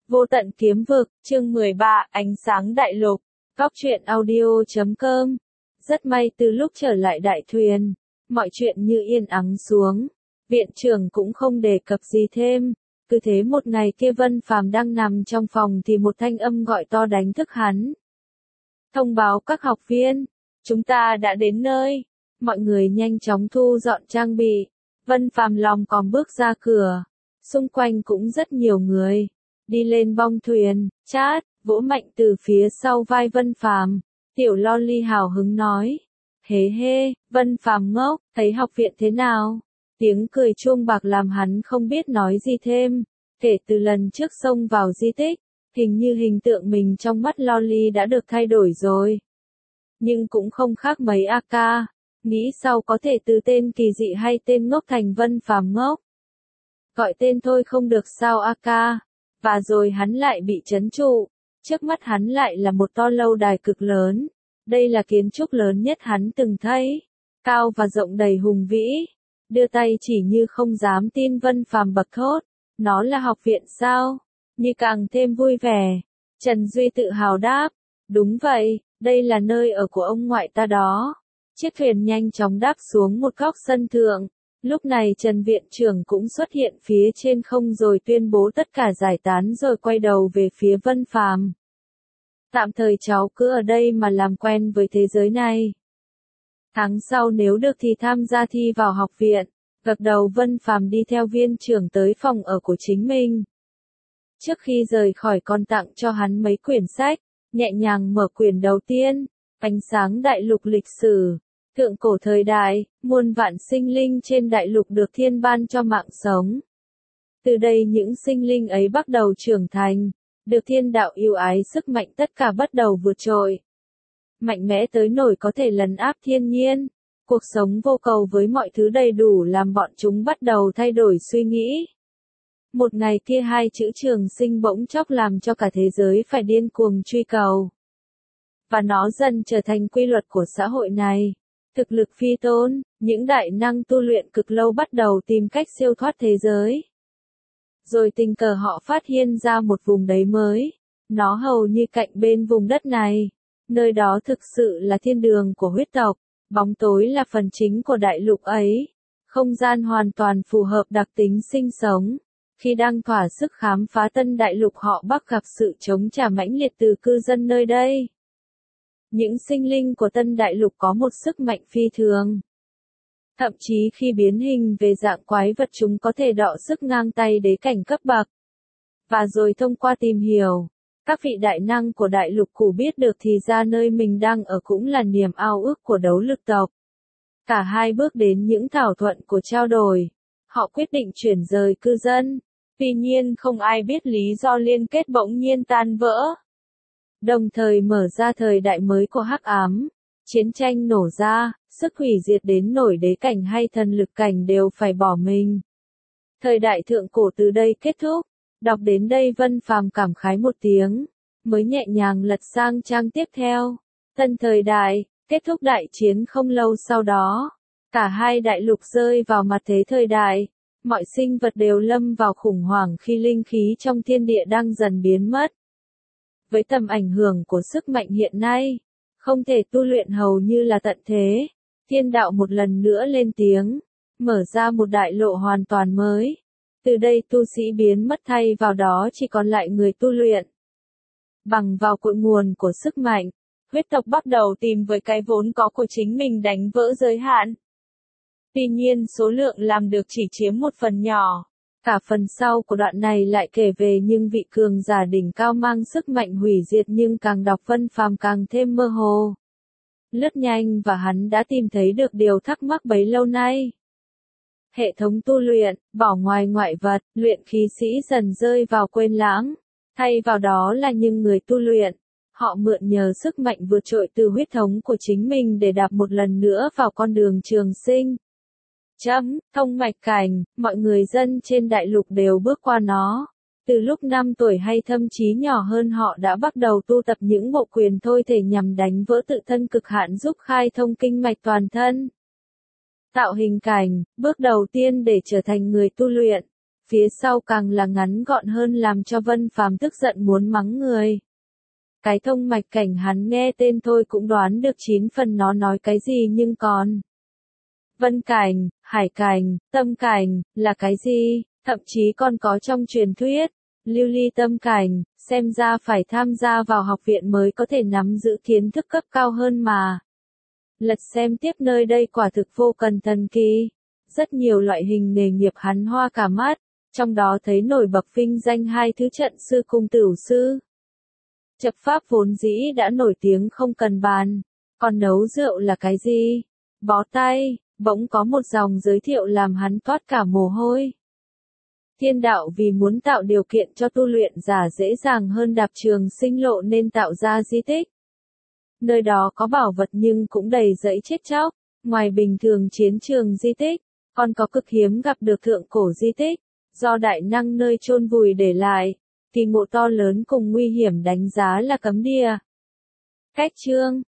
Vô tận kiếm vực, chương 13, ánh sáng đại lục, góc truyện audio.com. Rất may từ lúc trở lại đại thuyền, mọi chuyện như yên ắng xuống. Viện trưởng cũng không đề cập gì thêm. Cứ thế một ngày kia Vân Phàm đang nằm trong phòng thì một thanh âm gọi to đánh thức hắn. Thông báo các học viên, chúng ta đã đến nơi. Mọi người nhanh chóng thu dọn trang bị. Vân Phàm lom còm bước ra cửa. Xung quanh cũng rất nhiều người. Đi lên bong thuyền, chát, vỗ mạnh từ phía sau vai Vân Phàm. Tiểu Loli hào hứng nói. Hế hê, Vân Phàm ngốc, thấy học viện thế nào? Tiếng cười chuông bạc làm hắn không biết nói gì thêm. Kể từ lần trước xông vào di tích, hình như hình tượng mình trong mắt Loli đã được thay đổi rồi. Nhưng cũng không khác mấy AK. Nghĩ sau có thể từ tên kỳ dị hay tên ngốc thành Vân Phàm ngốc. Gọi tên thôi không được sao AK. Và rồi hắn lại bị trấn trụ. Trước mắt hắn lại là một to lâu đài cực lớn. Đây là kiến trúc lớn nhất hắn từng thấy. Cao và rộng đầy hùng vĩ. Đưa tay chỉ như không dám tin. Vân Phàm bật thốt. Nó là học viện sao? Như càng thêm vui vẻ. Trần Duy tự hào đáp. Đúng vậy, đây là nơi ở của ông ngoại ta đó. Chiếc thuyền nhanh chóng đáp xuống một góc sân thượng. Lúc này Trần Viện trưởng cũng xuất hiện phía trên không rồi tuyên bố tất cả giải tán rồi quay đầu về phía Vân Phàm. Tạm thời cháu cứ ở đây mà làm quen với thế giới này. Tháng sau nếu được thì tham gia thi vào học viện. Gật đầu Vân Phàm đi theo viên trưởng tới phòng ở của chính mình. Trước khi rời khỏi còn tặng cho hắn mấy quyển sách, nhẹ nhàng mở quyển đầu tiên, Ánh sáng đại lục lịch sử. Thượng cổ thời đại, muôn vạn sinh linh trên đại lục được thiên ban cho mạng sống. Từ đây những sinh linh ấy bắt đầu trưởng thành, được thiên đạo yêu ái sức mạnh tất cả bắt đầu vượt trội. Mạnh mẽ tới nỗi có thể lấn áp thiên nhiên, cuộc sống vô cầu với mọi thứ đầy đủ làm bọn chúng bắt đầu thay đổi suy nghĩ. Một ngày kia hai chữ trường sinh bỗng chốc làm cho cả thế giới phải điên cuồng truy cầu. Và nó dần trở thành quy luật của xã hội này. Thực lực phi tôn, những đại năng tu luyện cực lâu bắt đầu tìm cách siêu thoát thế giới. Rồi tình cờ họ phát hiện ra một vùng đáy mới. Nó hầu như cạnh bên vùng đất này. Nơi đó thực sự là thiên đường của huyết tộc. Bóng tối là phần chính của đại lục ấy. Không gian hoàn toàn phù hợp đặc tính sinh sống. Khi đang thỏa sức khám phá tân đại lục họ bắt gặp sự chống trả mãnh liệt từ cư dân nơi đây. Những sinh linh của tân đại lục có một sức mạnh phi thường. Thậm chí khi biến hình về dạng quái vật chúng có thể đọ sức ngang tay đế cảnh cấp bậc. Và rồi thông qua tìm hiểu, các vị đại năng của đại lục cũ biết được thì ra nơi mình đang ở cũng là niềm ao ước của đấu lực tộc. Cả hai bước đến những thảo thuận của trao đổi. Họ quyết định chuyển rời cư dân. Tuy nhiên không ai biết lý do liên kết bỗng nhiên tan vỡ. Đồng thời mở ra thời đại mới của hắc ám. Chiến tranh nổ ra, sức hủy diệt đến nổi đế cảnh hay thần lực cảnh đều phải bỏ mình. Thời đại thượng cổ từ đây kết thúc. Đọc đến đây Vân Phàm cảm khái một tiếng, mới nhẹ nhàng lật sang trang tiếp theo. Tân thời đại, kết thúc đại chiến không lâu sau đó. Cả hai đại lục rơi vào mặt thế thời đại. Mọi sinh vật đều lâm vào khủng hoảng khi linh khí trong thiên địa đang dần biến mất. Với tầm ảnh hưởng của sức mạnh hiện nay, không thể tu luyện hầu như là tận thế. Thiên đạo một lần nữa lên tiếng, mở ra một đại lộ hoàn toàn mới. Từ đây tu sĩ biến mất thay vào đó chỉ còn lại người tu luyện. Bằng vào cội nguồn của sức mạnh, huyết tộc bắt đầu tìm với cái vốn có của chính mình đánh vỡ giới hạn. Tuy nhiên số lượng làm được chỉ chiếm một phần nhỏ. Cả phần sau của đoạn này lại kể về những vị cường giả đỉnh cao mang sức mạnh hủy diệt nhưng càng đọc Vân Phàm càng thêm mơ hồ. Lướt nhanh và hắn đã tìm thấy được điều thắc mắc bấy lâu nay. Hệ thống tu luyện, bỏ ngoài ngoại vật, luyện khí sĩ dần rơi vào quên lãng. Thay vào đó là những người tu luyện. Họ mượn nhờ sức mạnh vượt trội từ huyết thống của chính mình để đạp một lần nữa vào con đường trường sinh. Thông mạch cảnh, mọi người dân trên đại lục đều bước qua nó. Từ lúc 5 tuổi hay thậm chí nhỏ hơn họ đã bắt đầu tu tập những bộ quyền thôi thể nhằm đánh vỡ tự thân cực hạn giúp khai thông kinh mạch toàn thân. Tạo hình cảnh, bước đầu tiên để trở thành người tu luyện. phía sau càng là ngắn gọn hơn làm cho Vân Phàm tức giận muốn mắng người. Cái thông mạch cảnh hắn nghe tên thôi cũng đoán được 9 phần nó nói cái gì nhưng còn. Vân cảnh, hải cảnh, tâm cảnh, là cái gì, thậm chí còn có trong truyền thuyết, lưu ly tâm cảnh, xem ra phải tham gia vào học viện mới có thể nắm giữ kiến thức cấp cao hơn mà. Lật xem tiếp nơi đây quả thực vô cần thần kỳ. Rất nhiều loại hình nghề nghiệp hắn hoa cả mắt, trong đó thấy nổi bật vinh danh 2 thứ trận sư cùng tửu sư. Chập pháp vốn dĩ đã nổi tiếng không cần bàn, còn nấu rượu là cái gì? Bó tay, bỗng có một dòng giới thiệu làm hắn toát cả mồ hôi. Thiên đạo vì muốn tạo điều kiện cho tu luyện giả dễ dàng hơn đạp trường sinh lộ nên tạo ra di tích. Nơi đó có bảo vật nhưng cũng đầy rẫy chết chóc, ngoài bình thường chiến trường di tích, còn có cực hiếm gặp được thượng cổ di tích, do đại năng nơi chôn vùi để lại, kỳ ngộ to lớn cùng nguy hiểm đánh giá là cấm địa. Cách chương